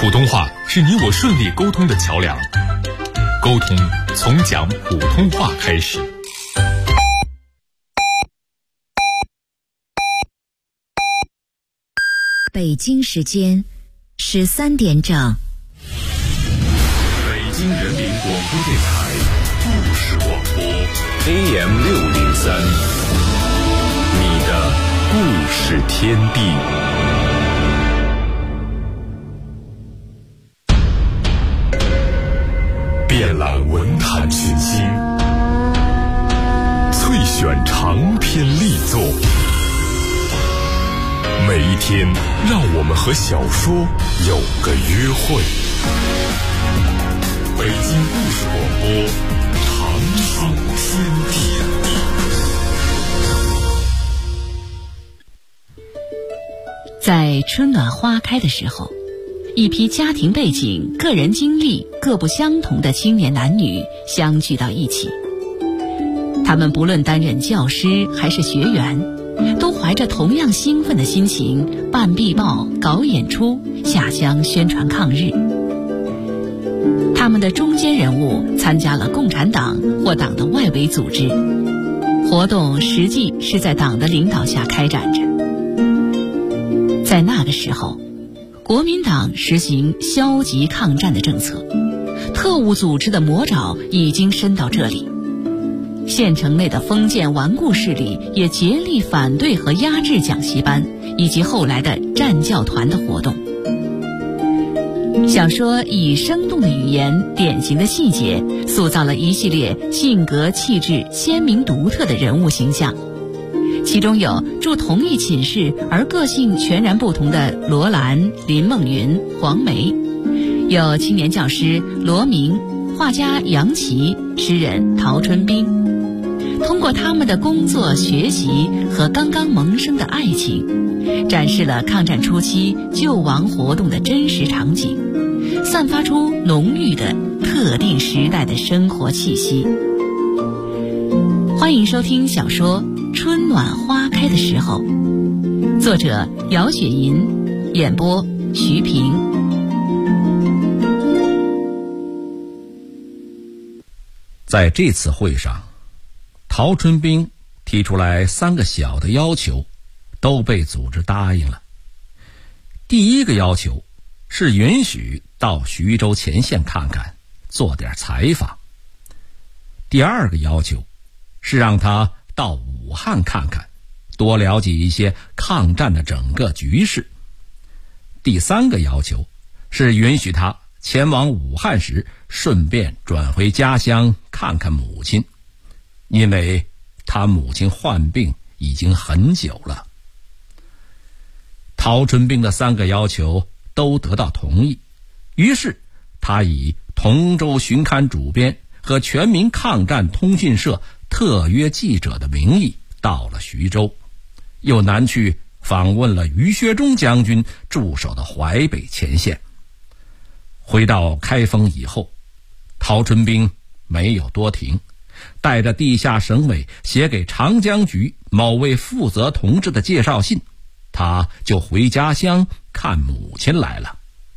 普通话是你我顺利沟通的桥梁，沟通从讲普通话开始。 北京时间13点整。 北京人民广播电台故事广播 AM603，你的故事天地。遍览文坛群星，萃选长篇力作。每一天，让我们和小说有个约会。北京故事广播，长春天地。 在春暖花开的时候，一批家庭背景、个人经历各不相同的青年男女相聚到一起。他们不论担任教师还是学员，都怀着同样兴奋的心情办壁报、搞演出、下乡宣传抗日。他们的中坚人物参加了共产党或党的外围组织，活动实际是在党的领导下开展着。在那个时候，国民党实行消极抗战的政策，特务组织的魔爪已经伸到这里。县城内的封建顽固势力也竭力反对和压制讲习班以及后来的战教团的活动。小说以生动的语言、典型的细节，塑造了一系列性格气质鲜明独特的人物形象。其中有住同一寝室而个性全然不同的罗兰、林梦云、黄梅，有青年教师罗明、画家杨琦、诗人陶春冰。通过他们的工作、学习和刚刚萌生的爱情，展示了抗战初期救亡活动的真实场景，散发出浓郁的特定时代的生活气息。欢迎收听小说《春暖花开的时候》，作者姚雪银，演播徐平。 在这次会上，陶春冰提出来3个小的要求，都被组织答应了。第一个要求是允许到徐州前线看看，做点采访。第二个要求是让他到武汉看看，多了解一些抗战的整个局势。第三个要求是允许他前往武汉时顺便转回家乡看看母亲，因为他母亲患病已经很久了。陶春冰的3个要求都得到同意，于是他以同州巡刊主编和全民抗战通讯社特约记者的名义到了徐州，又南去访问了于学忠将军驻守的淮北前线。回到开封以后，陶春冰没有多停，带着地下省委写给长江局某位负责同志的介绍信，他就回家乡看母亲来了。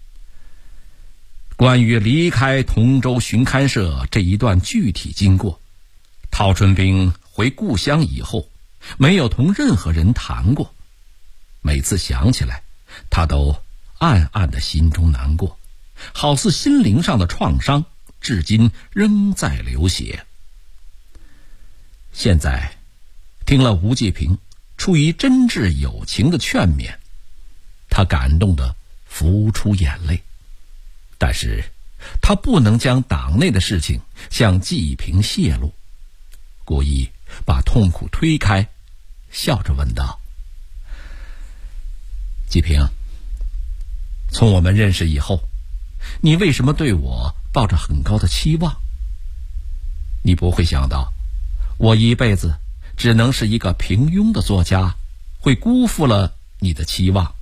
关于离开同州巡刊社这一段具体经过，陶春冰回故乡以后没有同任何人谈过，每次想起来他都暗暗的心中难过，好似心灵上的创伤至今仍在流血。现在听了吴继平出于真挚友情的劝勉，他感动得浮出眼泪，但是他不能将党内的事情向继平泄露，故意把痛苦推开，笑着问道：继平，从我们认识以后，你为什么对我抱着很高的期望？你不会想到我一辈子只能是一个平庸的作家，会辜负了你的期望。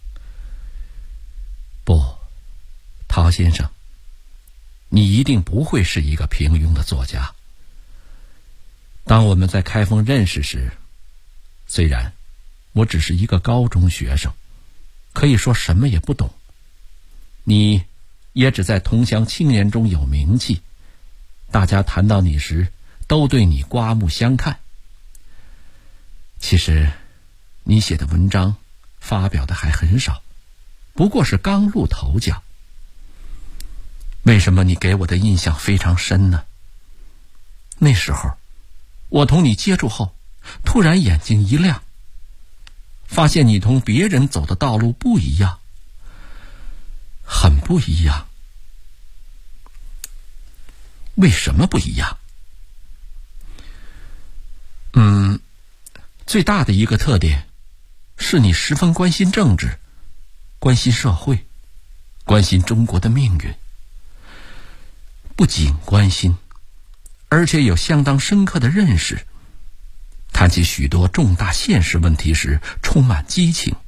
不，陶先生，你一定不会是一个平庸的作家。当我们在开封认识时，虽然我只是一个高中学生，可以说什么也不懂， 你也只在同乡青年中有名气，大家谈到你时都对你刮目相看。其实你写的文章发表的还很少，不过是刚露头角。为什么你给我的印象非常深呢？那时候我同你接触后，突然眼睛一亮，发现你同别人走的道路不一样，很不一样。为什么不一样？最大的一个特点是你十分关心政治，关心社会，关心中国的命运。不仅关心，而且有相当深刻的认识。谈起许多重大现实问题时充满激情。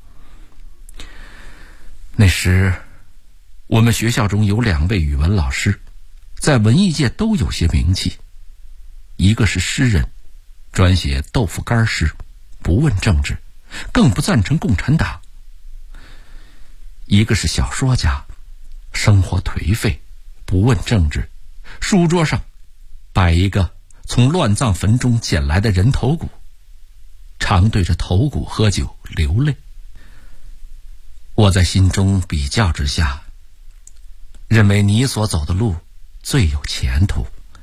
那时我们学校中有2位语文老师，在文艺界都有些名气。一个是诗人，专写豆腐干诗，不问政治，更不赞成共产党。一个是小说家，生活颓废，不问政治，书桌上摆一个从乱葬坟中捡来的人头骨，常对着头骨喝酒流泪。我在心中比较之下，认为你所走的路最有前途。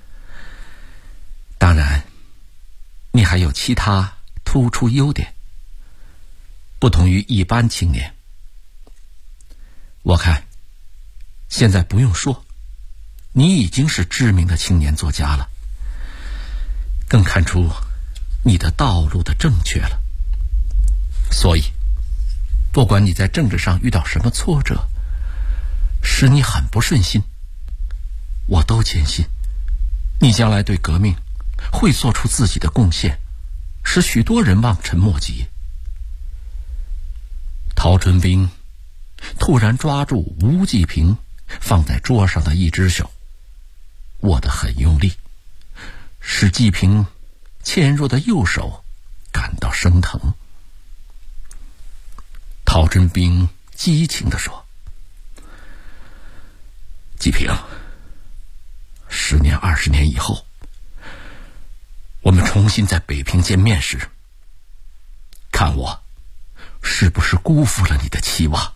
当然你还有其他突出优点，不同于一般青年。我看现在不用说，你已经是知名的青年作家了，更看出你的道路的正确了。所以不管你在政治上遇到什么挫折，使你很不顺心，我都坚信你将来对革命会做出自己的贡献，使许多人望尘莫及。陶春兵突然抓住吴季平放在桌上的一只手，握得很用力，使季平纤弱的右手感到生疼。陶春兵激情地说：季平，10年20年以后，我们重新在北平见面时，看我是不是辜负了你的期望。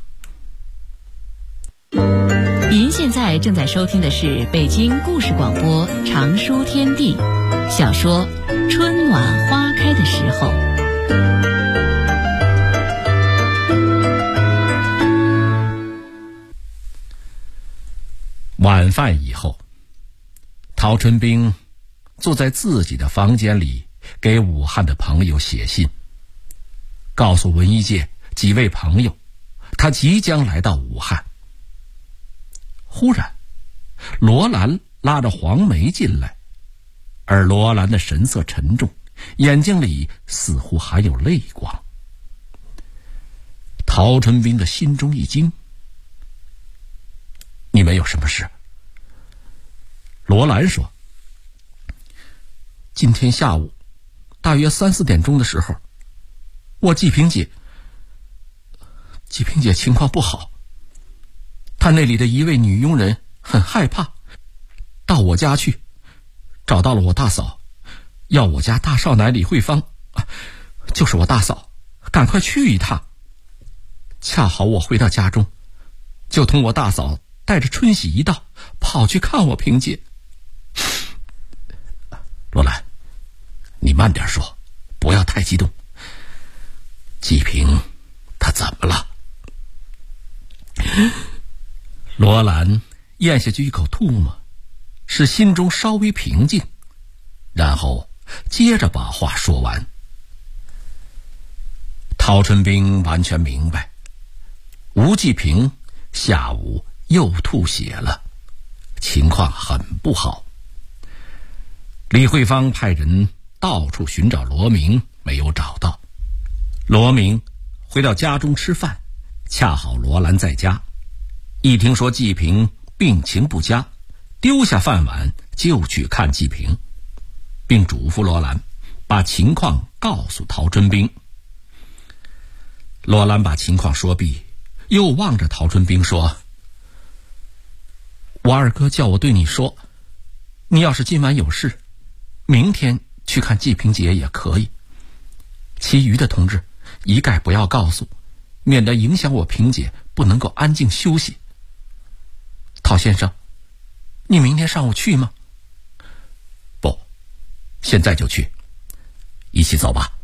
您现在正在收听的是北京故事广播长书天地小说《春暖花开的时候》。 晚饭以后，陶春兵坐在自己的房间里，给武汉的朋友写信，告诉文艺界几位朋友，他即将来到武汉。忽然，罗兰拉着黄梅进来，而罗兰的神色沉重，眼睛里似乎还有泪光。陶春兵的心中一惊：你们有什么事？罗兰说：今天下午大约3、4点钟的时候，我季平姐情况不好，她那里的一位女佣人很害怕，到我家去，找到了我大嫂，要我家大少奶李慧芳，就是我大嫂，赶快去一趟。恰好我回到家中，就同我大嫂带着春喜一道跑去看我平姐。罗兰，你慢点说，不要太激动。季平他怎么了？罗兰咽下去一口唾沫，使心中稍微平静，然后接着把话说完。陶春兵完全明白，吴季平下午又吐血了，情况很不好。李慧芳派人到处寻找罗明，没有找到。罗明回到家中吃饭，恰好罗兰在家，一听说季平病情不佳，丢下饭碗就去看季平，并嘱咐罗兰把情况告诉陶春兵。罗兰把情况说毕，又望着陶春兵说： 我二哥叫我对你说，你要是今晚有事，明天去看季平姐也可以，其余的同志一概不要告诉，免得影响我平姐不能够安静休息。陶先生，你明天上午去吗？不，现在就去，一起走吧。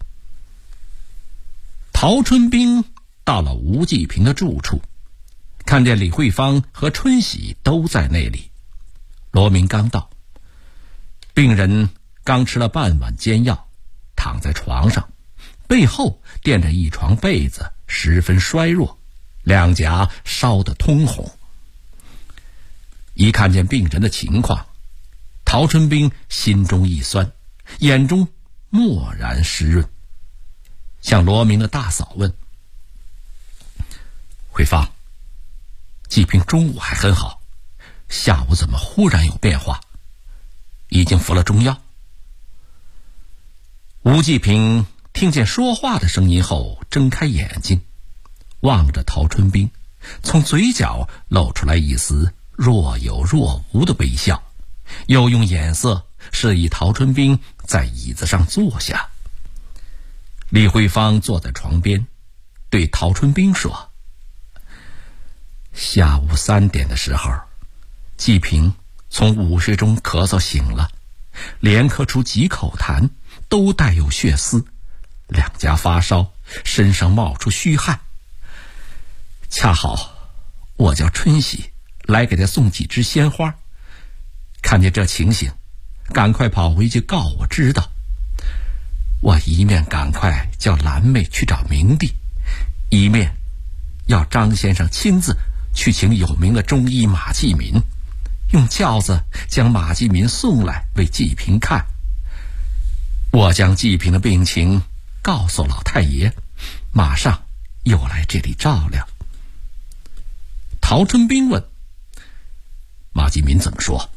陶春兵到了吴继平的住处，看见李慧芳和春喜都在那里。罗明刚到，病人刚吃了半碗煎药，躺在床上，背后垫着一床被子，十分衰弱，两颊烧得通红。一看见病人的情况，陶春兵心中一酸，眼中蓦然湿润，向罗明的大嫂问：慧芳，季平中午还很好，下午怎么忽然有变化？已经服了中药？吴继平听见说话的声音后，睁开眼睛，望着陶春兵，从嘴角露出来一丝若有若无的微笑，又用眼色示意陶春兵在椅子上坐下。李慧芳坐在床边，对陶春兵说：下午3点的时候，季平从午睡中咳嗽醒了，连咳出几口痰，都带有血丝，两颊发烧，身上冒出虚汗。恰好我叫春喜来给他送几枝鲜花，看见这情形，赶快跑回去告我知道。我一面赶快叫兰妹去找明帝，一面要张先生亲自去请有名的中医马继民，用轿子将马继民送来为季平看。我将季平的病情告诉老太爷，马上又来这里照料。陶春兵问：马继民怎么说？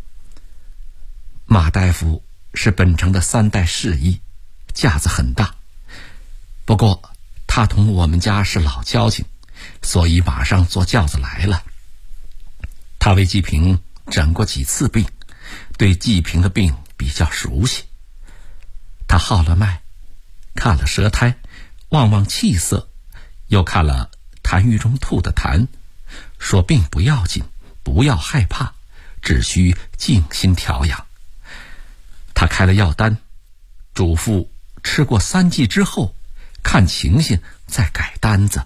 马大夫是本城的3代世医，架子很大，不过他同我们家是老交情，所以马上坐轿子来了。他为季平诊过几次病，对季平的病比较熟悉。他号了脉，看了舌苔，望望气色，又看了痰盂中吐的痰，说病不要紧，不要害怕，只需静心调养。他开了药单，嘱咐吃过3剂之后，看情形再改单子。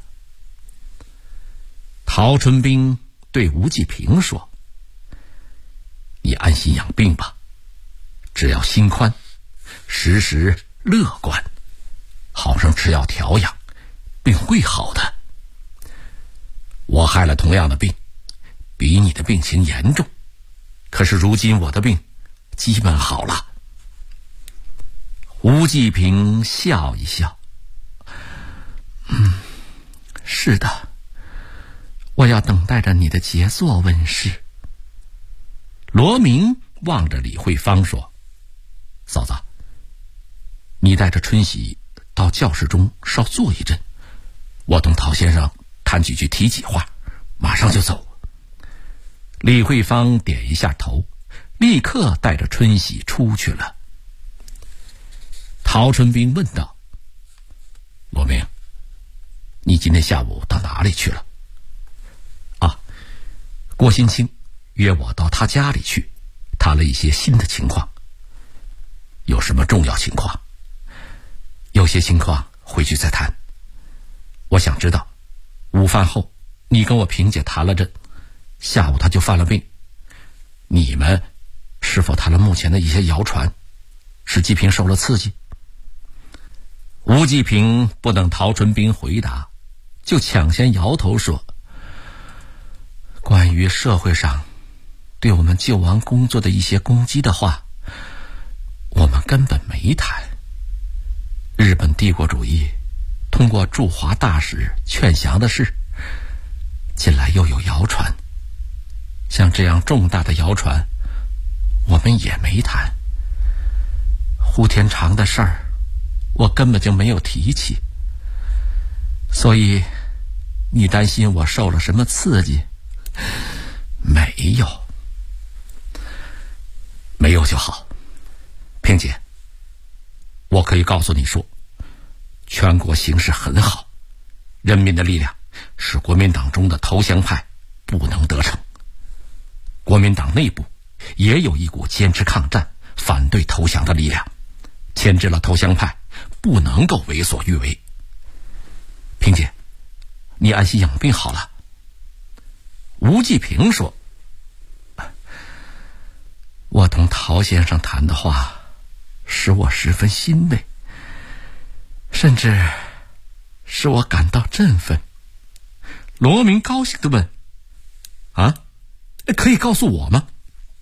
陶春兵对吴继平说：你安心养病吧，只要心宽，时时乐观，好生吃药调养，病会好的。我害了同样的病，比你的病情严重，可是如今我的病基本好了。吴继平笑一笑：是的，我要等待着你的杰作问世。罗明望着李慧芳说：嫂子，你带着春喜到教室中稍坐一阵，我同陶先生谈几句提几话，马上就走。李慧芳点一下头，立刻带着春喜出去了。陶春兵问道：罗明，你今天下午到哪里去了？郭新清约我到他家里去，谈了一些新的情况。有什么重要情况？有些情况回去再谈。我想知道，午饭后你跟我萍姐谈了阵，下午她就犯了病，你们是否谈了目前的一些谣传，使季平受了刺激？吴继平不等陶春兵回答，就抢先摇头说：关于社会上对我们救亡工作的一些攻击的话，我们根本没谈。日本帝国主义通过驻华大使劝降的事，近来又有谣传，像这样重大的谣传我们也没谈。胡天长的事儿我根本就没有提起，所以你担心我受了什么刺激？没有。 没有就好。萍姐，我可以告诉你说，全国形势很好，人民的力量使国民党中的投降派不能得逞。国民党内部也有一股坚持抗战、反对投降的力量，牵制了投降派，不能够为所欲为。萍姐，你安心养病好了。吴继平说，我同陶先生谈的话使我十分欣慰，甚至使我感到振奋。罗明高兴地问，可以告诉我吗？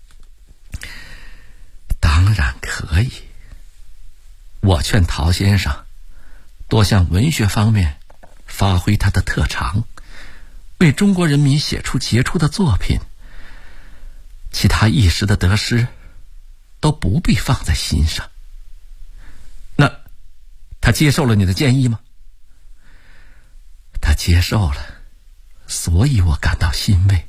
当然可以。我劝陶先生多向文学方面发挥他的特长，为中国人民写出杰出的作品，其他一时的得失都不必放在心上。那他接受了你的建议吗？他接受了，所以我感到欣慰。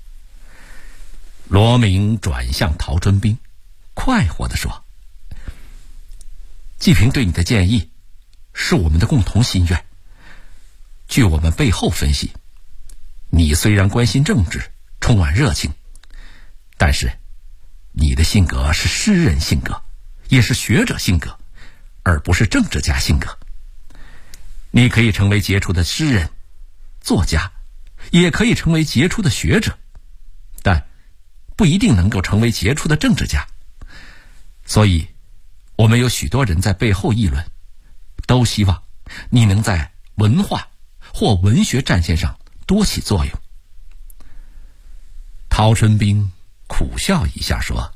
罗明转向陶春兵，快活地说，季平对你的建议是我们的共同心愿。据我们背后分析，你虽然关心政治，充满热情，但是你的性格是诗人性格，也是学者性格，而不是政治家性格。你可以成为杰出的诗人、作家，也可以成为杰出的学者，但不一定能够成为杰出的政治家。所以我们有许多人在背后议论，都希望你能在文化或文学战线上多起作用。陶春兵苦笑一下说，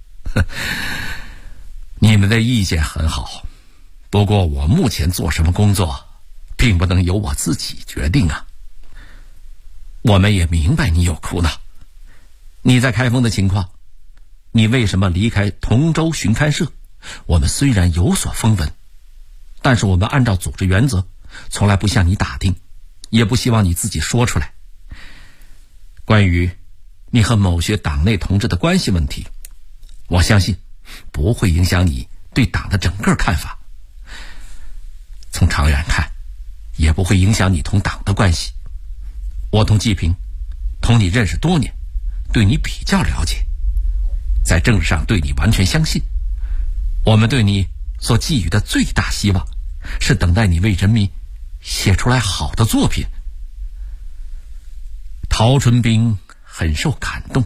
你们的意见很好，不过我目前做什么工作并不能由我自己决定啊。我们也明白你有苦恼，你在开封的情况，你为什么离开同州巡刊社，我们虽然有所风闻，但是我们按照组织原则，从来不向你打听，也不希望你自己说出来。关于你和某些党内同志的关系问题，我相信不会影响你对党的整个看法，从长远看也不会影响你同党的关系。我同季平同你认识多年，对你比较了解，在政治上对你完全相信。我们对你所寄予的最大希望是等待你为人民写出来好的作品。陶春兵很受感动。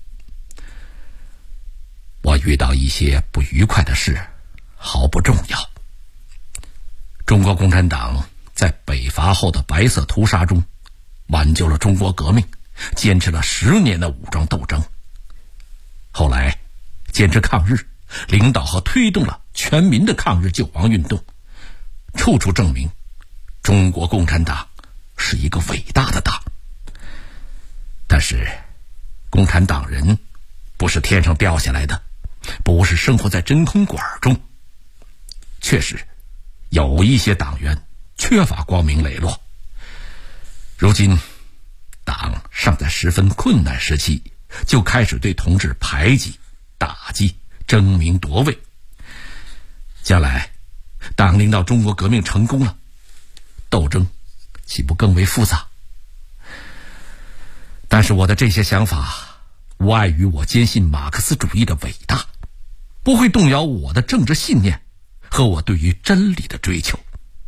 我遇到一些不愉快的事毫不重要。中国共产党在北伐后的白色屠杀中挽救了中国革命，坚持了10年的武装斗争，后来坚持抗日，领导和推动了全民的抗日救亡运动，处处证明中国共产党是一个伟大的党。但是共产党人不是天上掉下来的，不是生活在真空管中。确实有一些党员缺乏光明磊落，如今党尚在十分困难时期，就开始对同志排挤、打击、争名夺位。将来党领导中国革命成功了，斗争岂不更为复杂？但是我的这些想法无碍于我坚信马克思主义的伟大，不会动摇我的政治信念和我对于真理的追求。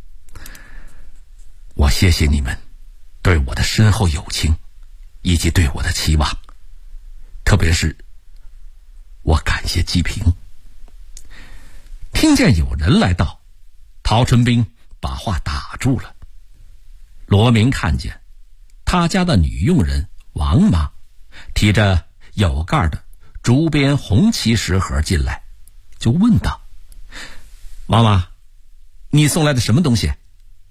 我谢谢你们对我的深厚友情以及对我的期望，特别是我感谢季平。听见有人来到，陶春兵把话打住了。罗明看见他家的女佣人王妈提着有盖的竹编红旗食盒进来，就问道：王妈，你送来的什么东西？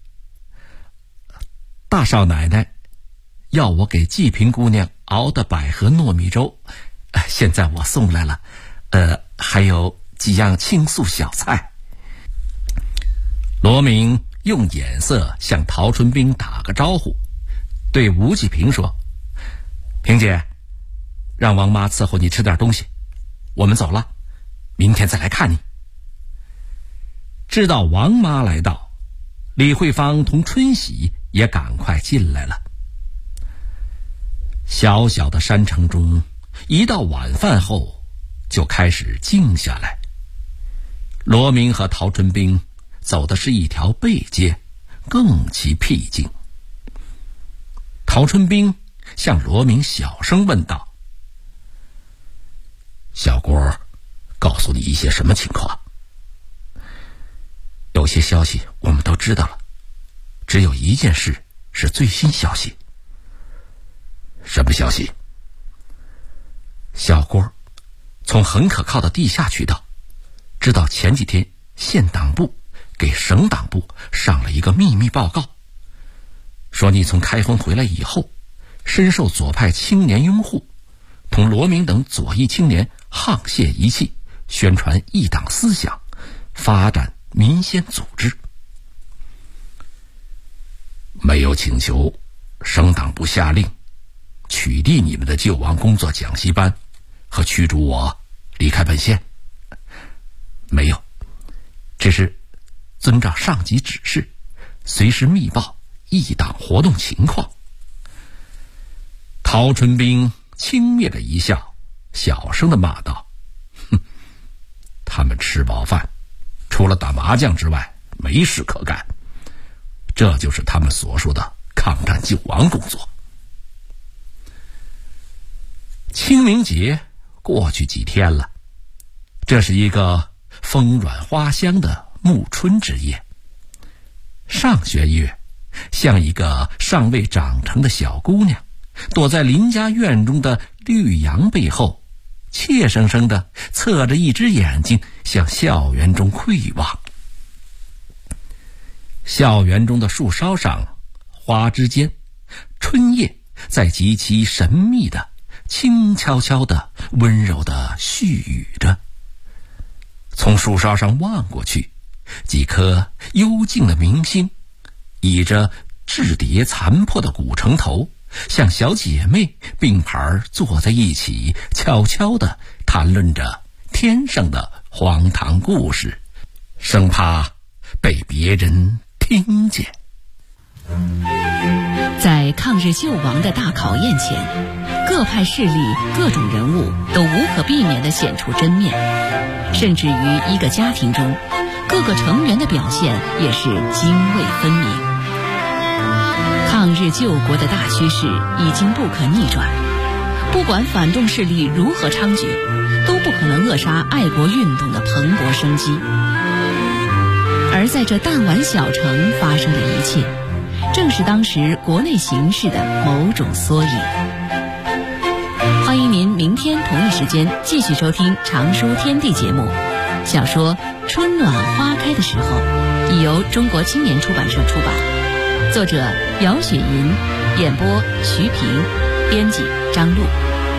大少奶奶要我给季平姑娘熬的百合糯米粥，现在我送来了，还有几样清素小菜。罗明用眼色向陶春兵打个招呼，对吴季平说：平姐，让王妈伺候你吃点东西，我们走了， 明天再来看你。知道王妈来到，李慧芳同春喜也赶快进来了。小小的山城中，一到晚饭后就开始静下来。罗明和陶春冰走的是一条背街，更其僻静。陶春冰向罗明小声问道：小郭告诉你一些什么情况？有些消息我们都知道了，只有一件事是最新消息。什么消息？小郭从很可靠的地下渠道知道前几天县党部给省党部上了一个秘密报告，说你从开封回来以后，深受左派青年拥护，同罗明等左翼青年沆瀣一气，宣传一党思想，发展民间组织。没有请求省党部下令取缔你们的救亡工作讲习班和驱逐我离开本县？没有，只是遵照上级指示，随时密报一党活动情况。陶春冰轻蔑的一笑，小声的骂道：哼，他们吃饱饭除了打麻将之外没事可干，这就是他们所说的抗战救亡工作。清明节过去几天了，这是一个风软花香的暮春之夜。上弦月像一个尚未长成的小姑娘，躲在邻家院中的绿杨背后，怯生生地侧着一只眼睛向校园中窥望。校园中的树梢上，花枝间，春叶在极其神秘的轻悄悄的温柔的絮语着。从树梢上望过去，几颗幽静的明星倚着质叠残破的古城头，像小姐妹并排坐在一起，悄悄地谈论着天上的荒唐故事，生怕被别人听见。 在抗日救亡的大考验前，各派势力、各种人物都无可避免地显出真面，甚至于一个家庭中，各个成员的表现也是泾渭分明。抗日救国的大趋势已经不可逆转，不管反动势力如何猖獗，都不可能扼杀爱国运动的蓬勃生机。而在这弹丸小城发生的一切，正是当时国内形势的某种缩影。欢迎您明天同一时间继续收听《常书天地》节目。小说《春暖花开的时候》已由中国青年出版社出版，作者姚雪银，演播徐平，编辑张璐。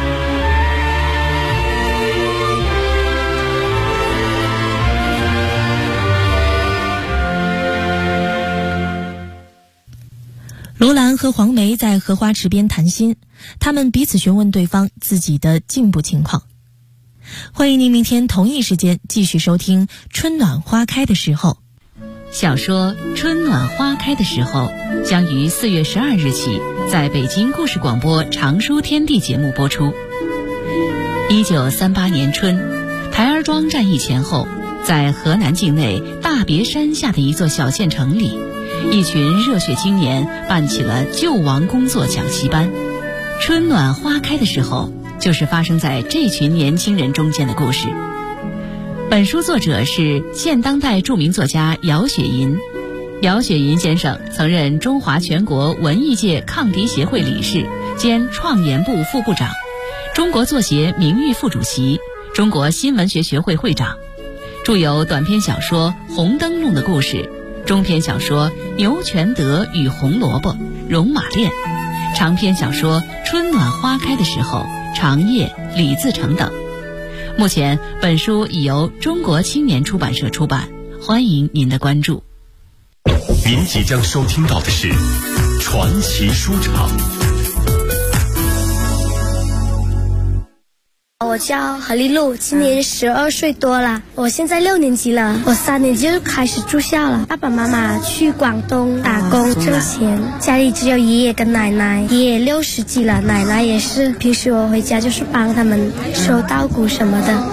罗兰和黄梅在荷花池边谈心，他们彼此询问对方自己的进步情况。欢迎您明天同一时间继续收听《春暖花开的时候》。 小说《春暖花开的时候》将于4月12日起在北京故事广播《常书天地》节目播出。1938年春，台儿庄战役前后，在河南境内大别山下的一座小县城里，一群热血青年办起了救亡工作讲习班。春暖花开的时候，就是发生在这群年轻人中间的故事。本书作者是现当代著名作家姚雪银。姚雪银先生曾任中华全国文艺界抗敌协会理事兼创研部副部长，中国作协名誉副主席，中国新闻学学会会长，著有短篇小说《红灯笼的故事》，中篇小说《牛全德与红萝卜》《戎马恋》，长篇小说《春暖花开的时候》《长夜》《李自成》等。目前本书已由中国青年出版社出版，欢迎您的关注。 您即将收听到的是传奇书场。 我叫何丽露，今年12岁多了。我现在6年级了，我3年级就开始住校了。爸爸妈妈去广东打工挣钱，家里只有爷爷跟奶奶。爷爷60几了，奶奶也是。平时我回家就是帮他们收稻谷什么的。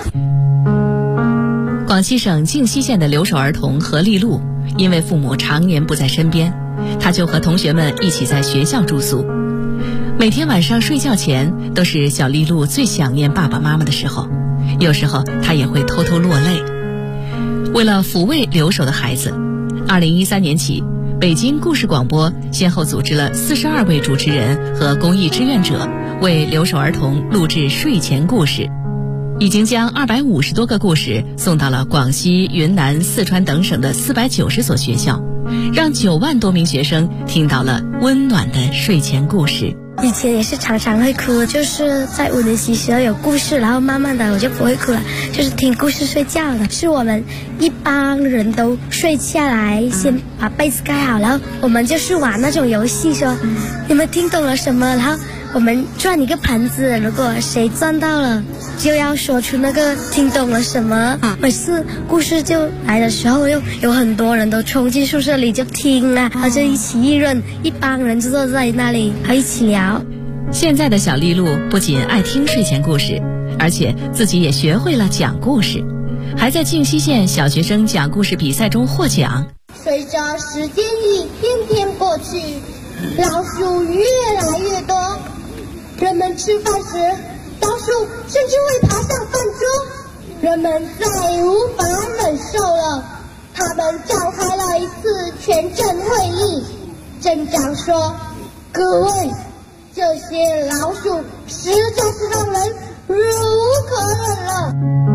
广西省靖西县的留守儿童何丽露，因为父母常年不在身边，她就和同学们一起在学校住宿。每天晚上睡觉前，都是小丽露最想念爸爸妈妈的时候，有时候她也会偷偷落泪。为了抚慰留守的孩子，2013年起，北京故事广播先后组织了42位主持人和公益志愿者，为留守儿童录制睡前故事，已经将250多个故事送到了广西、云南、四川等省的490所学校，让9万多名学生听到了温暖的睡前故事。 以前也是常常会哭，就是在5年级时候有故事，然后慢慢的我就不会哭了，就是听故事睡觉的。是我们一帮人都睡下来，先把被子盖好，然后我们就是玩那种游戏，说你们听懂了什么，然后我们转一个盘子，如果谁转到了就要说出那个听懂了什么。每次故事就来的时候，又有很多人都冲进宿舍里就听啊，然后就一起议论，一帮人就坐在那里还一起聊。 现在的小丽露不仅爱听睡前故事，而且自己也学会了讲故事，还在靖西县小学生讲故事比赛中获奖。 随着时间一天天过去，老鼠越来越多，人们吃饭时，老鼠甚至会爬上饭桌，人们再无法忍受了，他们召开了一次全镇会议。镇长说：“各位，这些老鼠实在是让人忍无可忍了。”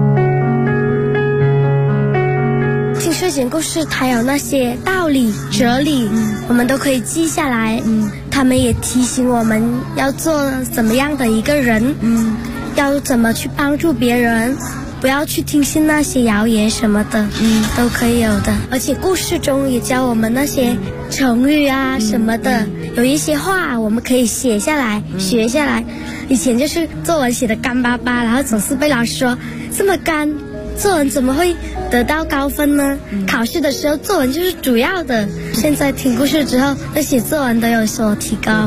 听睡前故事，它有那些道理、哲理，我们都可以记下来。他们也提醒我们要做怎么样的一个人，要怎么去帮助别人，不要去听信那些谣言什么的，都可以有的。而且故事中也教我们那些成语啊什么的，有一些话我们可以写下来、学下来。以前就是作文写的干巴巴，然后总是被老师说这么干，作文怎么会得到高分呢？考试的时候作文就是主要的。现在听故事之后，那写作文都有所提高。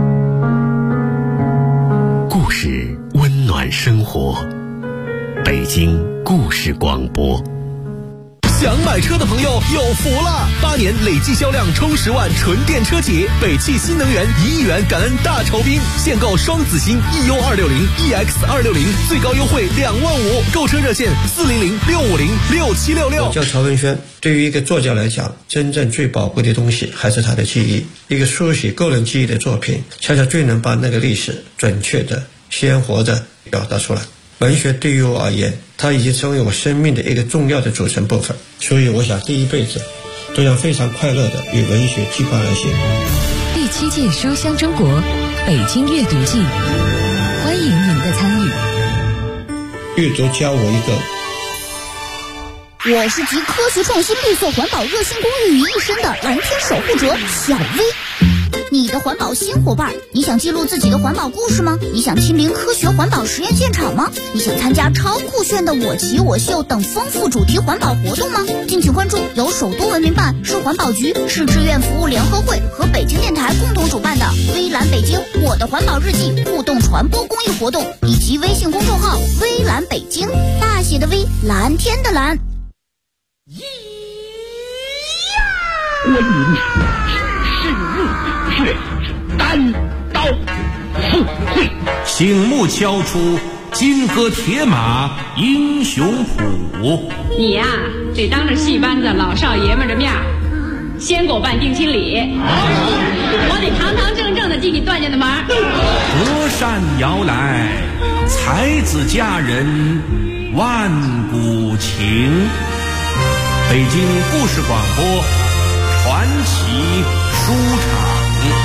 故事温暖生活，北京故事广播。 想买车的朋友有福了！8年累计销量冲10万纯电车节，北汽新能源1亿元感恩大酬宾，现购双子星 EU260、EX260，最高优惠2万5，购车热线400-650-6766。 我叫曹文轩。对于一个作家来讲，真正最宝贵的东西还是他的记忆。一个书写个人记忆的作品，恰恰最能把那个历史准确的、鲜活的表达出来。文学对于我而言，它已经成为我生命的一个重要的组成部分，所以我想这一辈子都要非常快乐的与文学结伴而行。 第7届书香中国北京阅读季，欢迎您的参与。 阅读教我一个，我是集科学创新、绿色环保、热心公益于一身的蓝天守护者小薇。你的环保新伙伴，你想记录自己的环保故事吗？你想亲临科学环保实验现场吗？你想参加超酷炫的我骑我秀等丰富主题环保活动吗？敬请关注由首都文明办、市环保局、市志愿服务联合会和北京电台共同主办的微蓝北京我的环保日记互动传播公益活动，以及微信公众号微蓝北京，大写的微，蓝天的蓝。 观音慎入却单刀赴会， 醒目敲出金戈铁马英雄谱。 你呀，得当着戏班子老少爷们的面先给我办定亲礼，我得堂堂正正的替你断下的门。 隔山遥来，才子佳人万古情。北京故事广播传奇书场。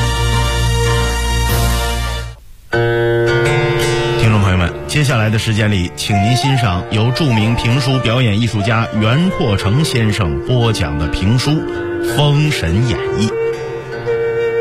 听众朋友们，接下来的时间里，请您欣赏由著名评书表演艺术家袁阔成先生播讲的评书《封神演义》。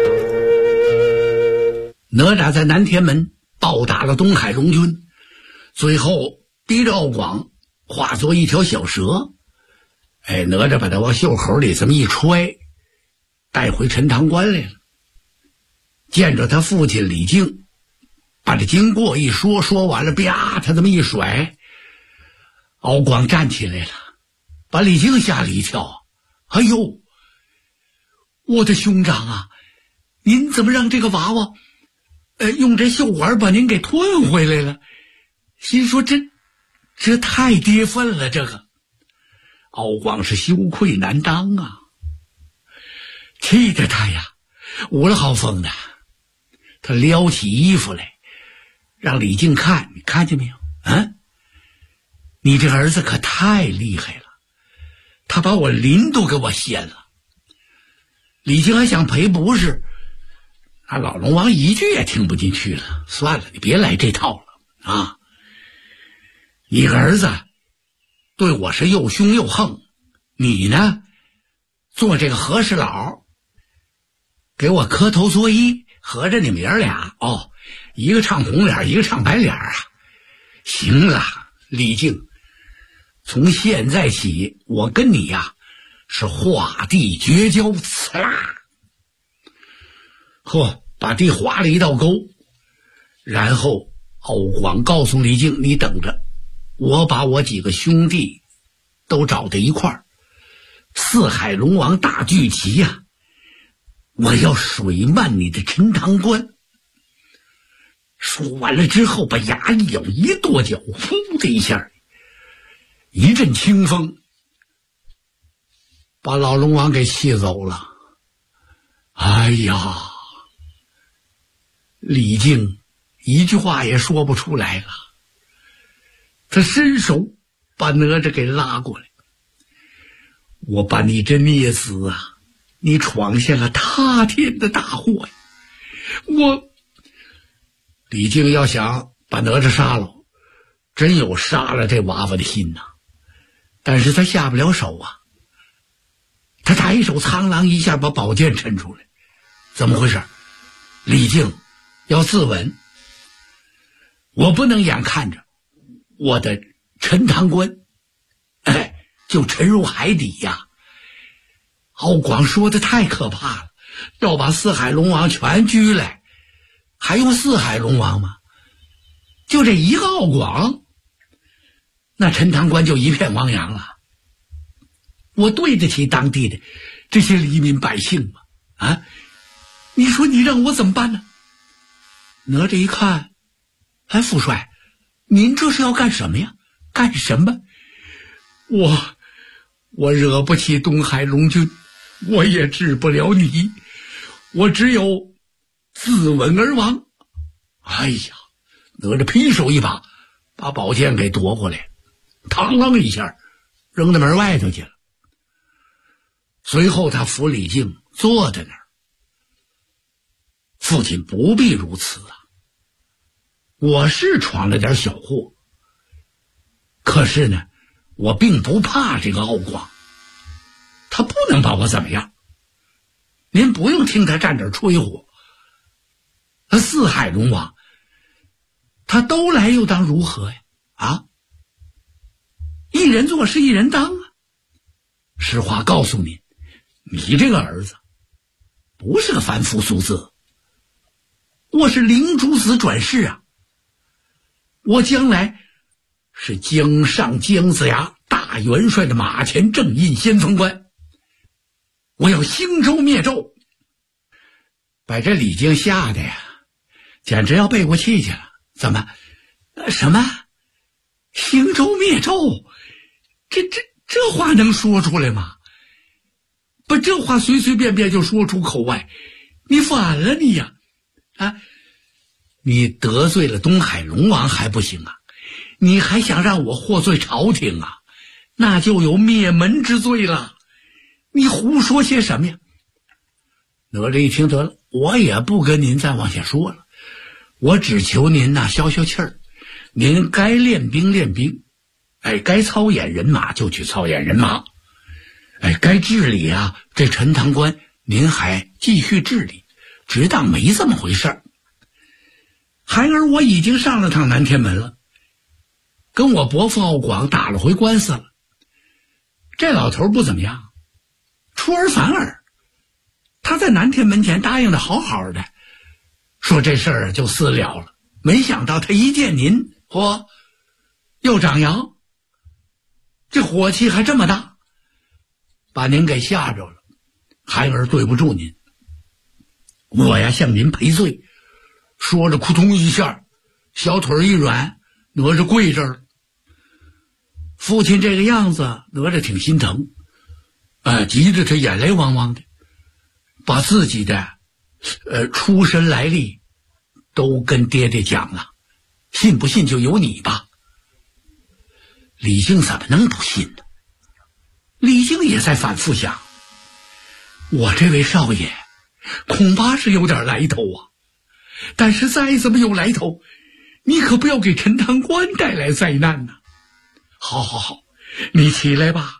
哪吒在南天门暴打了东海龙君， 最后逼着敖广化作一条小蛇，哪吒把他往袖口里这么一揣，带回陈塘关来了。见着他父亲李靖，把这经过一说，说完了，啪，他这么一甩，敖广站起来了，把李靖吓了一跳。哎呦，我的兄长啊，您怎么让这个娃娃用这袖管把您给吞回来了？心说这太跌份了，这个敖广是羞愧难当啊，气得他呀无了好风的。他撩起衣服来让李靖看，你看见没有啊？你这儿子可太厉害了，他把我鳞都给我掀了。李靖还想赔不是，老龙王一句也听不进去了。算了，你别来这套了啊！你儿子对我是又凶又横，你呢做这个和事佬，给我磕头作揖，合着你们爷俩一个唱红脸，一个唱白脸啊！行了，李靖，从现在起我跟你呀是划地绝交，呲啦！把地划了一道沟，然后敖广告诉李靖，你等着，我把我几个兄弟都找到一块儿，四海龙王大聚齐呀，我要水漫你的陈塘关。说完了之后，把牙一咬，一跺脚，呼的一下，一阵清风把老龙王给气走了。哎呀，李靖一句话也说不出来了。他伸手把哪吒给拉过来，我把你这孽子啊，你闯下了塌天的大祸呀！李靖要想把哪吒杀了，真有杀了这娃娃的心呐，但是他下不了手啊。他抬手苍啷一下把宝剑抻出来，怎么回事？李靖要自刎，我不能眼看着我的陈塘关就沉入海底呀！敖广说的太可怕了，要把四海龙王全拘来，还用四海龙王吗？就这一个敖广，那陈塘关就一片汪洋了。我对得起当地的这些黎民百姓吗？啊，你说你让我怎么办呢？哪吒一看，父帅，您这是要干什么呀？干什么？我惹不起东海龙君，我也治不了你，我只有自刎而亡。哎呀，哪吒劈手一把把宝剑给夺过来，嘡啷一下扔到门外头去了。随后他扶李靖坐在那儿，父亲不必如此啊，我是闯了点小祸，可是呢我并不怕这个敖广，他不能把我怎么样，您不用听他站这儿吹火。四海龙王他都来又当如何呀？啊，一人做事一人当啊。实话告诉您，你这个儿子不是个凡夫俗子，我是灵珠子转世啊，我将来是江上姜子牙大元帅的马前正印先锋官，我要兴周灭纣。把这李靖吓得呀简直要背过气去了。怎么什么兴周灭纣，这话能说出来吗？把这话随随便便就说出口外，你反了你呀！啊，你得罪了东海龙王还不行啊，你还想让我获罪朝廷啊，那就有灭门之罪了。你胡说些什么呀？哪吒一听，得了，我也不跟您再往下说了，我只求您消消气儿，您该练兵练兵，该操演人马就去操演人马，该治理啊这陈塘关您还继续治理，只当没这么回事儿。孩儿我已经上了趟南天门了， 跟我伯父奥广打了回官司了。这老头不怎么样，出尔反尔。他在南天门前答应的好好的，说这事儿就私了了。没想到他一见您，又张扬，这火气还这么大，把您给吓着了。孩儿对不住您，我呀向您赔罪。说着扑通一下，小腿一软，哪吒跪这儿了。父亲这个样子，哪吒挺心疼，急着他眼泪汪汪的，把自己的出身来历都跟爹爹讲了，信不信就由你吧。李靖怎么能不信呢？李靖也在反复想，我这位少爷恐怕是有点来头啊，但是再怎么有来头，你可不要给陈塘关带来灾难呐。好，你起来吧。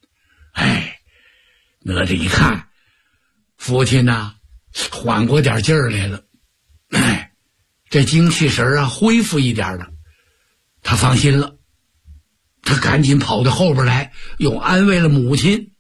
哪吒一看父亲呐，缓过点劲儿来了，这精气神啊恢复一点了，他放心了。他赶紧跑到后边来，又安慰了母亲。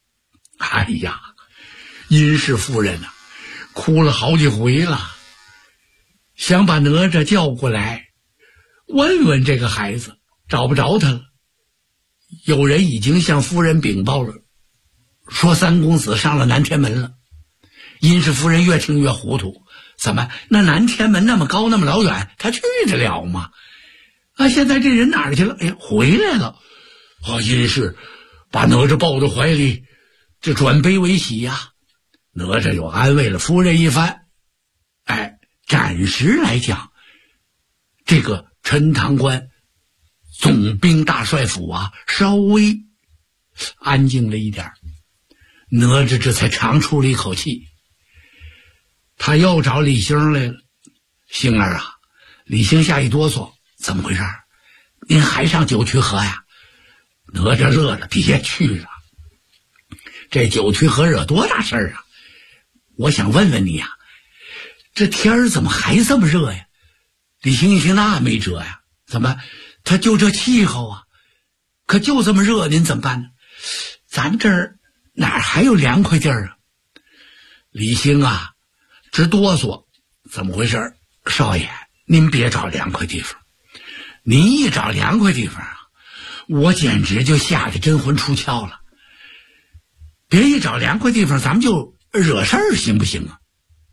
殷氏夫人啊，哭了好几回了，想把哪吒叫过来问问这个孩子，找不着他了。有人已经向夫人禀报了，说三公子上了南天门了。殷氏夫人越听越糊涂，怎么那南天门那么高那么老远，他去得了吗？现在这人哪儿去了？回来了。殷氏把哪吒抱到怀里，这转悲为喜呀。哪吒又安慰了夫人一番。暂时来讲，这个陈塘关总兵大帅府啊，稍微安静了一点。哪吒这才长出了一口气。他又找李兴来了。兴儿啊，李兴吓一哆嗦，怎么回事？您还上九曲河呀？哪吒乐了，别去了。这九曲河惹多大事儿啊？我想问问你呀，这天儿怎么还这么热呀？李兴一听，那没辙呀，怎么他就这气候啊，可就这么热，您怎么办呢？咱这儿哪还有凉快地儿啊？李兴啊直哆嗦，怎么回事？少爷，您别找凉快地方，您一找凉快地方啊，我简直就吓得真魂出窍了。别一找凉快地方咱们就惹事儿，行不行啊？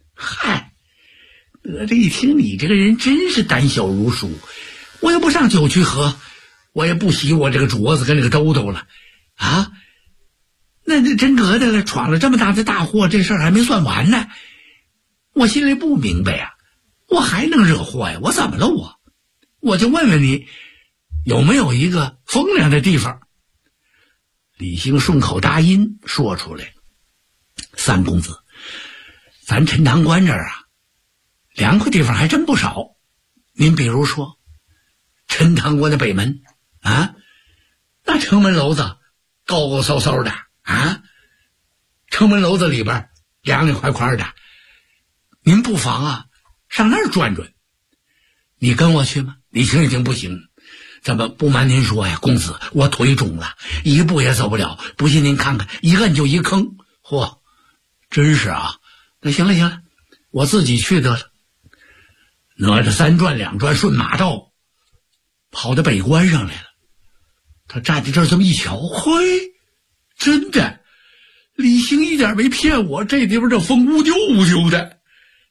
哪吒一听，你这个人真是胆小如鼠，我又不上九曲河，我也不洗我这个镯子跟这个兜兜了啊！那真得的了，闯了这么大的大祸，这事儿还没算完呢。我心里不明白呀，我还能惹祸呀？我怎么了？我就问问你，有没有一个风凉的地方？李兴顺口答应说出来，三公子，咱陈塘关这儿啊，凉快地方还真不少。您比如说陈塘关的北门啊，那城门楼子高高骚骚的啊，城门楼子里边凉凉快快的，您不妨啊上那儿转转。你跟我去吗？李兴已经不行，怎么不瞒您说呀，公子，我腿肿了，一步也走不了，不信您看看，一摁就一坑。真是啊，那行了，我自己去得了。哪吒三转两转顺马道跑到北关上来了。他站在这儿这么一瞧，真的，李兴一点没骗我，这地方这风乌丢乌丢的。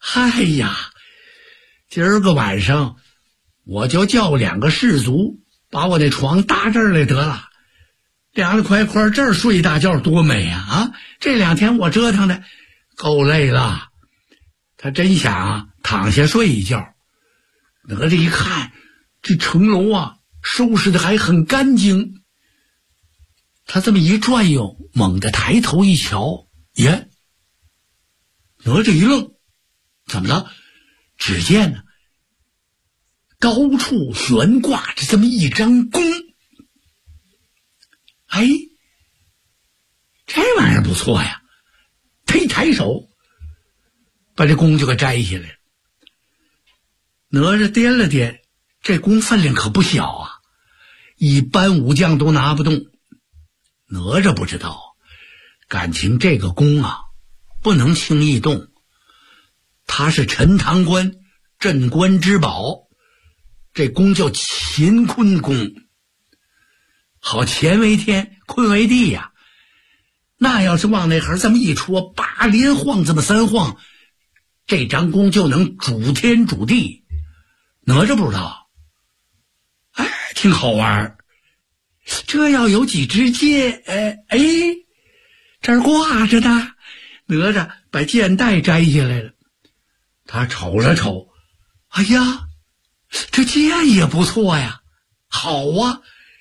今儿个晚上我就叫2个士卒把我那床搭这儿来得了，凉凉快快这儿睡一大觉多美啊！这2天我折腾的够累了，他真想躺下睡一觉。哪吒一看这城楼啊收拾的还很干净，他这么一转悠，猛地抬头一瞧，哪吒一愣，怎么了？只见呢高处悬挂着这么一张弓。这玩意儿不错呀，他一抬手把这弓就给摘下来了。哪吒掂了掂，这弓分量可不小啊， 一般武将都拿不动。哪吒不知道，感情这个宫啊，不能轻易动。它是陈塘关镇关之宝，这宫叫乾坤宫。好，乾为天，坤为地呀。那要是往那横这么一戳，8连晃这么3晃，这张弓就能主天主地。哪吒不知道，哎，挺好玩。这要有几支箭，这儿挂着呢。哪吒把箭带摘下来了，他瞅了瞅，哎呀，这箭也不错呀，好啊。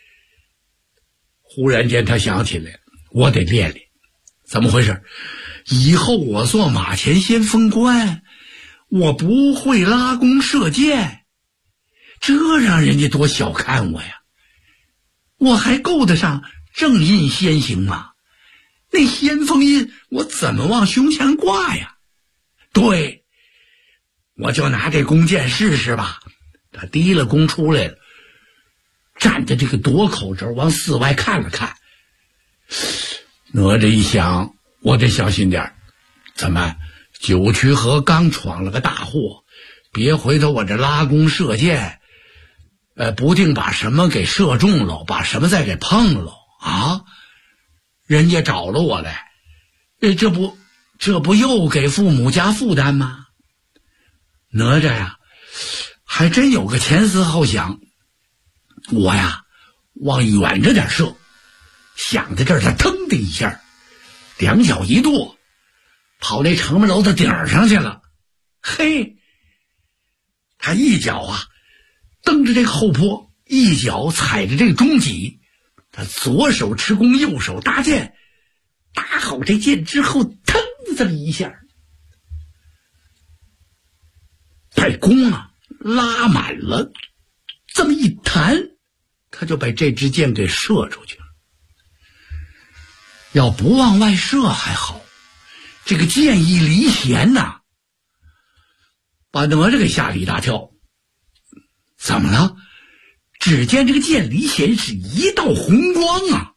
忽然间他想起来，我得练练。怎么回事？以后我做马前先锋官，我不会拉弓射箭，这让人家多小看我呀！我还够得上正印先行吗？那先锋印我怎么往胸前挂呀？对，我就拿这弓箭试试吧。他提了弓出来了，站在这个垛口这儿往寺外看了看。哪吒一想，我得小心点，怎么九曲河刚闯了个大祸，别回头我这拉弓射箭，不定把什么给射中了，把什么再给碰了啊！人家找了我来，这不又给父母加负担吗？哪吒呀，还真有个前思后想，我呀往远着点射。想在这儿，他腾的一下，两脚一跺，跑那城门楼的顶上去了。嘿，他一脚啊蹬着这个后坡，一脚踩着这个中脊，他左手持弓，右手搭箭，搭好这箭之后，腾的这么一下，把弓啊拉满了，这么一弹，他就把这支箭给射出去了。要不往外射还好，这个箭一离弦呐，把哪吒给吓了一大跳。怎么了？只见这个箭离弦是一道红光啊！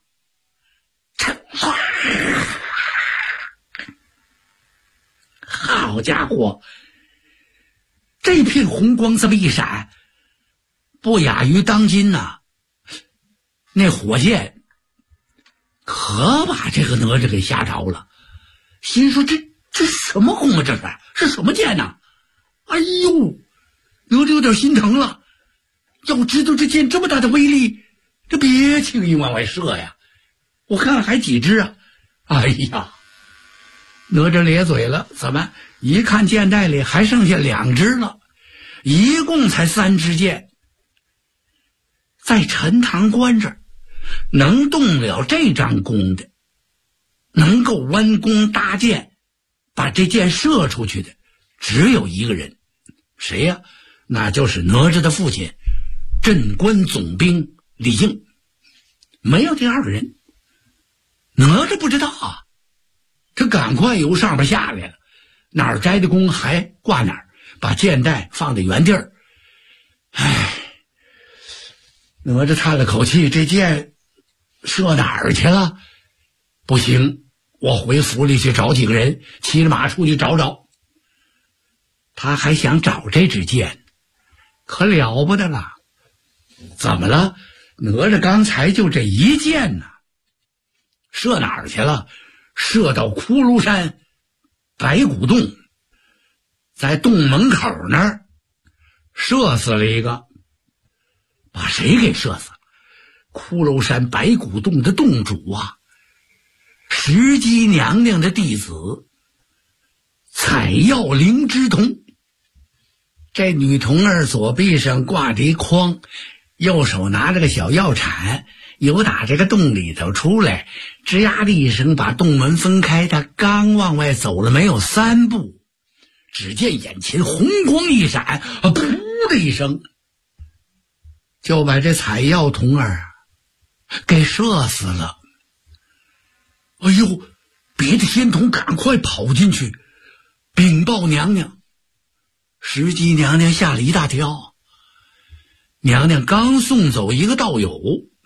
好家伙，这片红光这么一闪，不亚于当今呐那火箭。可把这个哪吒给吓着了，心说这什么弓啊？这是什么箭呢？哎呦，哪吒有点心疼了。要知道这箭这么大的威力，这别轻易往外射呀！我看还几支啊？哎呀，哪吒咧嘴了，怎么一看箭袋里还剩下2支了，一共才3支箭。在陈塘关这儿能动了这张弓的，能够弯弓搭箭把这箭射出去的只有一个人，谁呀？那就是哪吒的父亲镇关总兵李靖，没有第2个人。哪吒不知道啊，他赶快由上边下来了，哪儿摘的弓还挂哪儿，把箭袋放在原地儿。唉，哪吒叹了口气，这箭射哪儿去了？不行，我回府里去找几个人，骑着马出去找找。他还想找这支箭，可了不得了。怎么了？哪吒刚才就这一箭呢，射哪儿去了？射到骷髅山白骨洞，在洞门口那儿射死了一个。把谁给射死了？骷髅山白骨洞的洞主啊，石矶娘娘的弟子采药灵芝童。这女童儿左臂上挂着一筐，右手拿着个小药铲，由打这个洞里头出来，吱呀的一声把洞门分开。他刚往外走了没有3步，只见眼前红光一闪，噗的一声，就把这采药童儿给射死了。哎呦，别的仙童赶快跑进去禀报娘娘。石矶娘娘吓了一大跳，娘娘刚送走一个道友，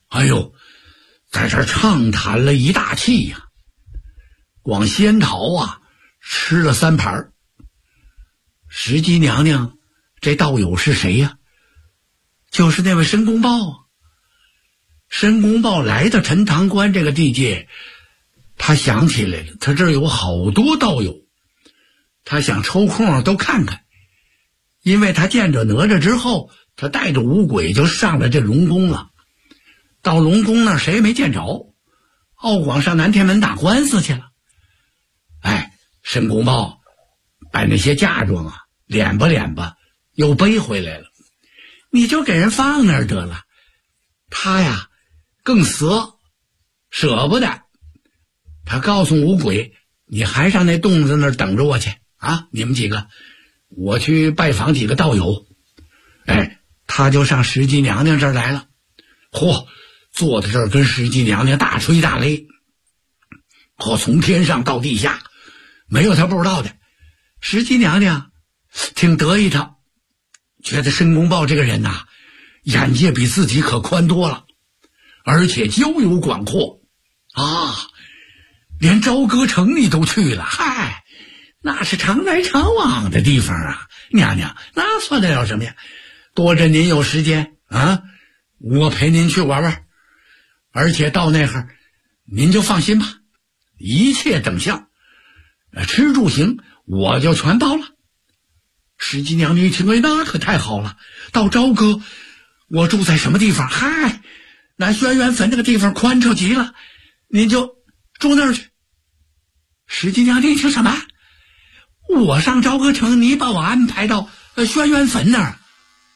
哎呦，在这儿畅谈了一大气呀。光仙桃啊吃了3盘。石矶娘娘这道友是谁呀？就是那位申公豹啊。申公豹来到陈塘关这个地界，他想起来了，他这儿有好多道友，他想抽空都看看。因为他见着哪吒之后，他带着五鬼就上了这龙宫了。到龙宫那儿谁也没见着，敖广上南天门打官司去了。申公豹把那些嫁妆啊敛吧又背回来了，你就给人放那儿得了。他呀更舍不得，他告诉五鬼，你还上那洞子那儿等着我去啊！你们几个，我去拜访几个道友。他就上石矶娘娘这儿来了。坐在这儿跟石矶娘娘大吹大擂。从天上到地下，没有他不知道的。石矶娘娘挺得意他，觉得申公豹这个人呐，眼界比自己可宽多了，而且交友广阔啊，连朝歌城里都去了。那是常来常往的地方啊。娘娘，那算得了什么呀？多着您有时间啊，我陪您去玩玩。而且到那儿您就放心吧，一切等项，吃住行我就全包了。石矶娘娘一听，那可太好了，到朝歌我住在什么地方？那轩辕坟那个地方宽敞极了，您就住那儿去。石矶娘娘一听，什么？我上朝歌城，你把我安排到轩辕坟那儿？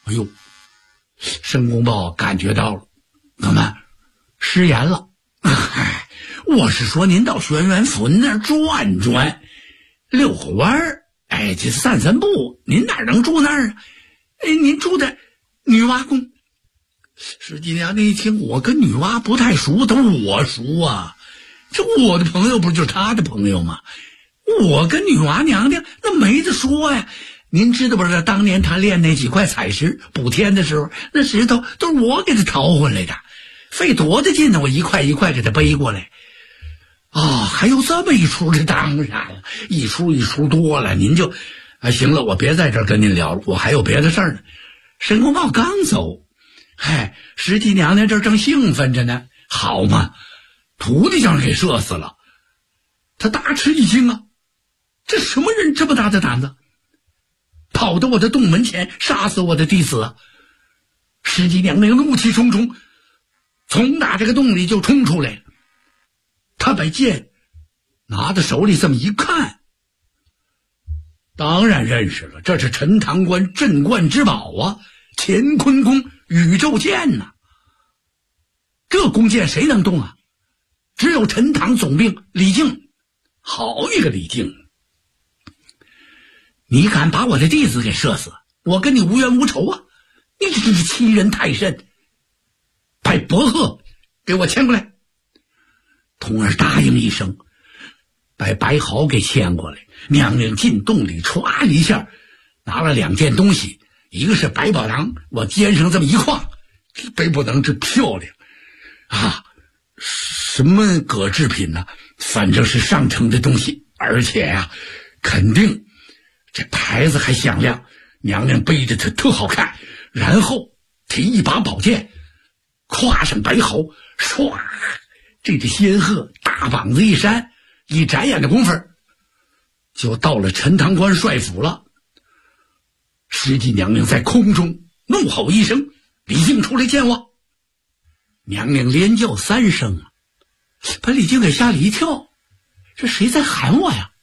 申公豹感觉到了，哥们失言了。我是说您到轩辕坟那儿转转，遛个弯儿，这散散步，您哪能住那儿啊？您住在女娲宫。石矶娘娘一听，我跟女娲不太熟，都我熟啊，这我的朋友不就是他的朋友吗？我跟女娲娘娘那没得说呀。您知道不知道，当年他炼那几块彩石补天的时候，那石头都是我给他淘回来的，费多大劲呢，我一块一块给他背过来。还有这么一出，这当然了，一出多了，您就行了，我别在这儿跟您聊了，我还有别的事儿呢。申公豹刚走，石矶娘娘这正兴奋着呢，好嘛，徒弟将人给射死了。他大吃一惊啊，这什么人这么大的胆子，跑到我的洞门前杀死我的弟子啊！石矶娘娘怒气冲冲，从打这个洞里就冲出来了。他把剑拿到手里这么一看，当然认识了，这是陈塘关镇馆之宝啊，乾坤宫宇宙剑呐。这弓箭谁能动啊？只有陈塘总兵李靖。好一个李靖，你敢把我的弟子给射死，我跟你无冤无仇啊！你这是欺人太甚，把伯鹤给我牵过来。童儿答应一声，把白毫给牵过来。娘娘进洞里歘一下拿了2件东西，一个是百宝囊，我肩上这么一挎，这百宝囊这漂亮啊，什么革制品呢？反正是上乘的东西，而且呀，肯定这牌子还响亮，娘娘背着它特好看。然后提一把宝剑，挎上白毫，唰，这仙鹤大膀子一扇，一眨眼的功夫就到了陈塘关帅府了。石矶娘娘在空中怒吼一声，李靖出来见我。娘娘连叫3声啊，把李靖给吓了一跳，这谁在喊我呀？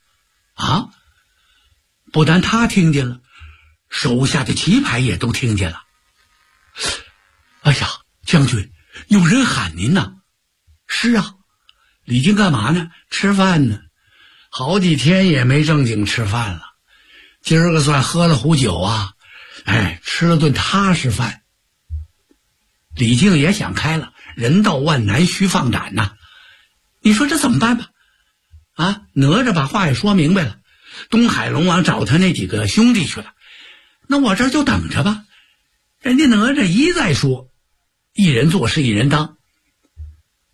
不但他听见了，手下的棋牌也都听见了。哎呀，将军，有人喊您呢。是啊，李靖干嘛呢？吃饭呢，好几天也没正经吃饭了，今儿个算喝了壶酒啊，吃了顿踏实饭。李靖也想开了，人到万难须放胆呐。你说这怎么办吧？哪吒把话也说明白了，东海龙王找他那几个兄弟去了，那我这儿就等着吧。人家哪吒一再说，一人做事一人当，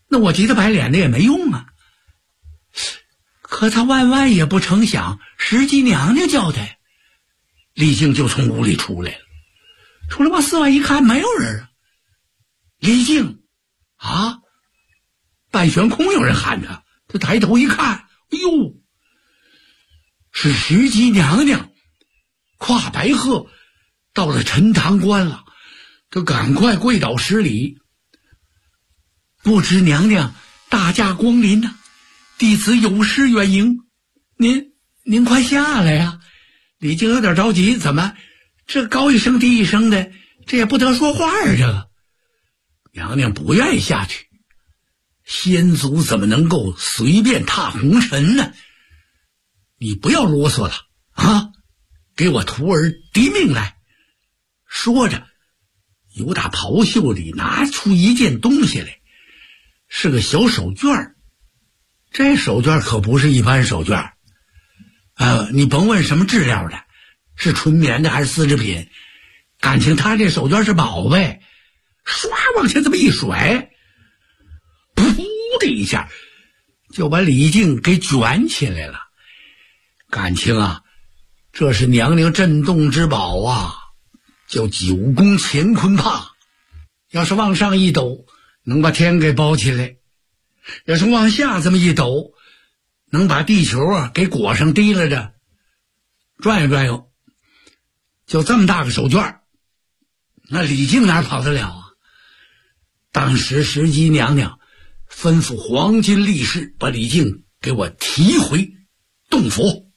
那我急得白脸的也没用啊。可他万也不成想，石矶娘娘叫他，李靖就从屋里出来了。出来往四外一看，没有人啊。李靖啊，半悬空有人喊他，他抬头一看，哎呦，是石矶娘娘跨白鹤到了陈塘关了，他赶快跪倒施礼。不知娘娘大驾光临啊，弟子有失远迎，您快下来呀！李靖有点着急，怎么这高一声低一声的，这也不得说话啊！这个娘娘不愿意下去，先祖怎么能够随便踏红尘呢？你不要啰嗦了啊！给我徒儿抵命来！说着，由打袍袖里拿出一件东西来，是个小手绢。这手绢可不是一般手绢，你甭问什么质料的，是纯棉的还是丝织品，感情他这手绢是宝贝。唰往前这么一甩，噗的一下就把李靖给卷起来了。感情啊，这是娘娘镇洞之宝啊，叫九宫乾坤帕。要是往上一抖，能把天给包起来；要是往下这么一抖，能把地球啊给裹上提拉着。转悠转悠，就这么大个手绢，那李靖哪跑得了啊？当时石矶娘娘吩咐黄金力士把李靖给我提回洞府，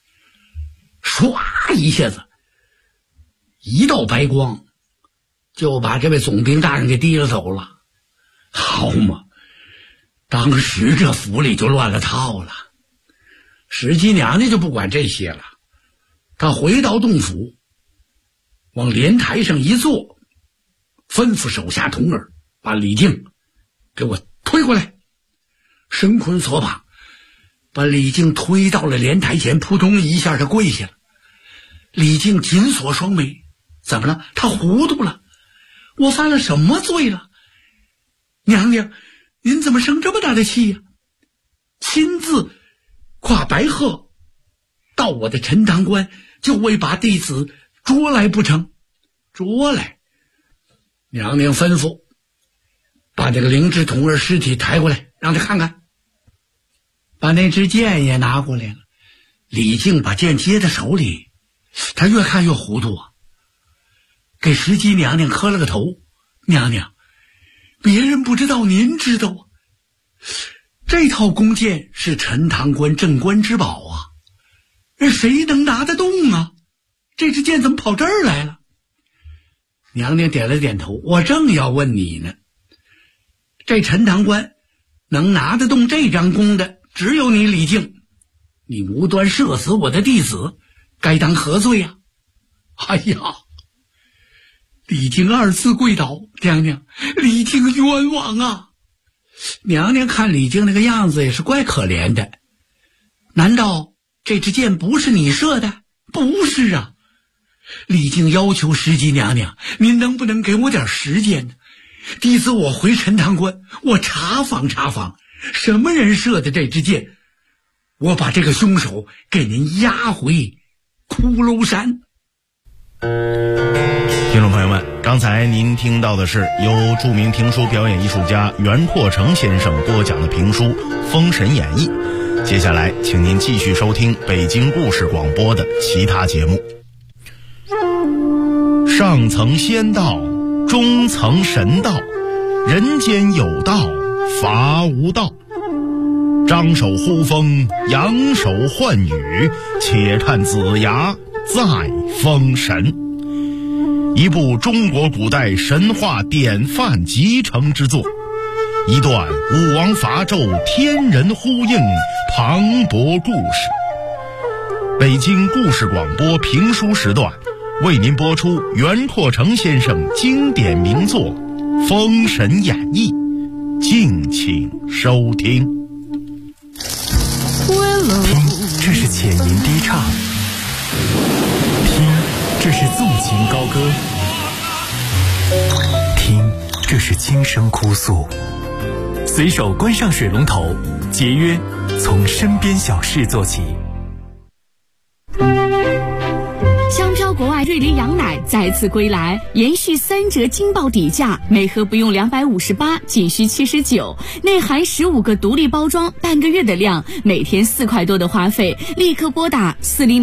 唰一下子，一道白光就把这位总兵大人给提了走了。好嘛，当时这府里就乱了套了。石矶娘娘就不管这些了，她回到洞府，往莲台上一坐，吩咐手下童儿把李靖给我推过来。绳捆索绑，把李靖推到了莲台前，扑通一下他跪下了。李靖紧锁双眉，怎么了？他糊涂了，我犯了什么罪了？娘娘，您怎么生这么大的气呀？亲自跨白鹤到我的陈塘关，就为把弟子捉来不成？捉来？娘娘吩咐把这个灵芝童儿尸体抬过来，让他看看。把那支剑也拿过来了。李靖把剑接在手里，他越看越糊涂啊，给石矶娘娘磕了个头。娘娘，别人不知道，您知道啊。这套弓箭是陈塘关镇关之宝啊，谁能拿得动啊？这支箭怎么跑这儿来了？娘娘点了点头，我正要问你呢。这陈塘关能拿得动这张弓的，只有你李靖。你无端射死我的弟子，该当何罪呀？哎呀！李靖二次跪倒，娘娘，李靖冤枉啊！娘娘看李靖那个样子也是怪可怜的。难道这支箭不是你射的？不是啊！李靖要求石矶娘娘，您能不能给我点时间呢？弟子我回陈塘关，我查访查访什么人射的这支箭，我把这个凶手给您押回骷髅山。 听众朋友们，刚才您听到的是由著名评书表演艺术家袁阔成先生播讲的评书《封神演义》。接下来请您继续收听北京故事广播的其他节目。上层仙道，中层神道，人间有道，伐无道。张手呼风，扬手唤雨，且看子牙在封神。一部中国古代神话典范集成之作，一段武王伐纣天人呼应磅礴故事。北京故事广播评书时段为您播出袁阔成先生经典名作《封神演义》，敬请收听。 听，这是浅吟低唱；听，这是纵情高歌；听，这是轻声哭诉； 随手关上水龙头，节约从身边小事做起。 香飘国外瑞麟羊奶再次归来，延续3折惊爆底价，每盒不用258，仅需79，内含15个独立包装，半个月的量，每天4块多的花费，立刻拨打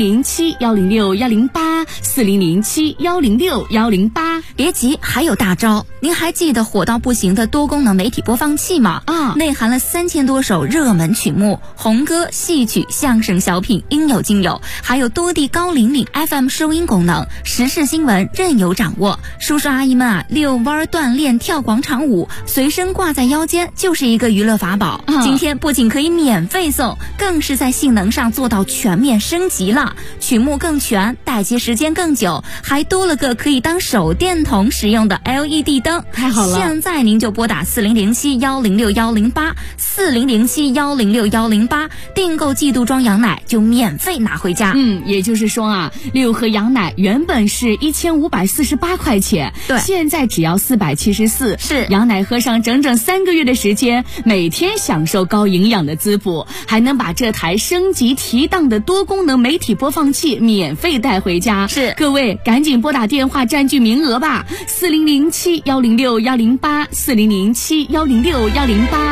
4007-106-108，4007-106-108。 别急，还有大招！您还记得火到不行的多功能媒体播放器吗？内含了3000多首热门曲目，红歌、戏曲、相声、小品应有尽有，还有多地高灵敏 FM 收音功能，时事新闻任由掌握。叔叔阿姨们遛弯、锻炼、跳广场舞，随身挂在腰间就是一个娱乐法宝。今天不仅可以免费送，更是在性能上做到全面升级了，曲目更全，待机时间更久，还多了个可以当手电筒使用的 LED 灯。 太好了！ 现在您就拨打4007-106-108，4007-106-108，订购季度装羊奶就免费拿回家。 也就是说啊，6盒羊奶原本是1548块钱， 对， 现在只要474。 是， 羊奶喝上整整3个月的时间，每天享受高营养的滋补，还能把这台升级提档的多功能媒体播放器免费带回家。 是， 各位赶紧拨打电话占据名额吧，4007-106-108，4007-106-108。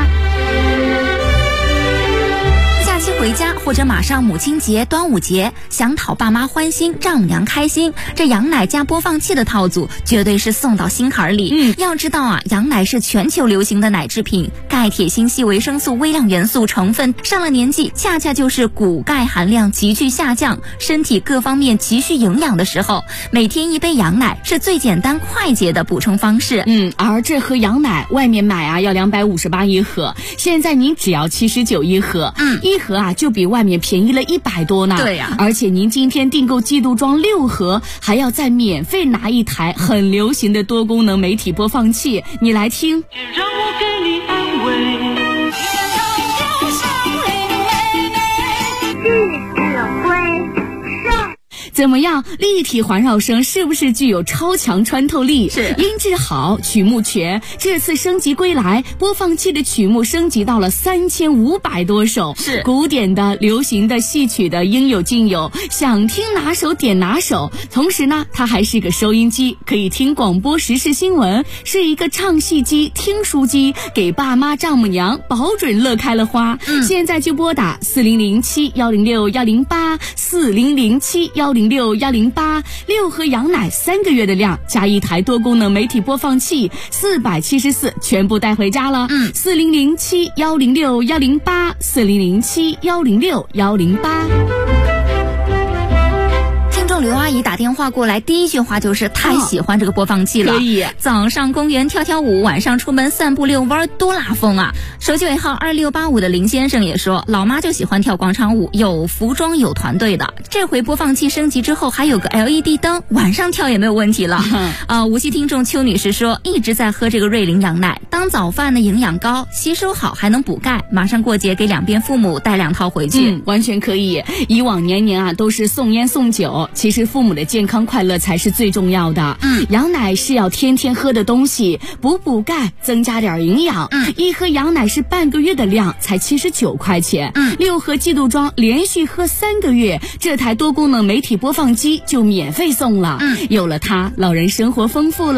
回家或者马上母亲节、端午节，想讨爸妈欢心，丈母娘开心，这羊奶加播放器的套组绝对是送到心坎里。要知道啊，羊奶是全球流行的奶制品，钙、铁、锌、硒、维生素、微量元素成分，上了年纪恰恰就是骨钙含量急剧下降，身体各方面急需营养的时候，每天一杯羊奶是最简单快捷的补充方式。 而这盒羊奶外面买啊要258一盒，现在您只要79一盒，一盒就比外面便宜了100多呢。 对呀， 而且您今天订购季度装6盒，还要再免费拿一台很流行的多功能媒体播放器。你来听。 让我给你安慰， 怎么样？立体环绕声是不是具有超强穿透力？ 是， 音质好，曲目全。这次升级归来，播放器的曲目升级到了3500多首， 是古典的、流行的、戏曲的应有尽有，想听哪首点哪首。同时呢，它还是个收音机，可以听广播、时事新闻，是一个唱戏机、听书机，给爸妈、丈母娘保准乐开了花。现在就拨打4007-106-108， 4007-106-108，6盒羊奶3个月的量，加一台多功能媒体播放器，474，全部带回家了。4007-106-108， 4007-106-108。 刘阿姨打电话过来，第一句话就是太喜欢这个播放器了。 可以， 早上公园跳跳舞，晚上出门散步遛弯，多拉风啊！手机尾号2685的林先生也说，老妈就喜欢跳广场舞，有服装有团队的。这回播放器升级之后，还有个 LED 灯，晚上跳也没有问题了。无锡听众邱女士说，一直在喝这个瑞麟羊奶，当早饭的营养高，吸收好，还能补钙。马上过节给两边父母带2套回去， 完全可以。以往年年啊都是送烟送酒，其实父母的健康快乐才是最重要的。羊奶是要天天喝的东西，补钙，增加点营养。一盒羊奶是半个月的量，才79块钱。6盒季度装，连续喝3个月，这台多功能媒体播放机就免费送了。有了它，老人生活丰富了。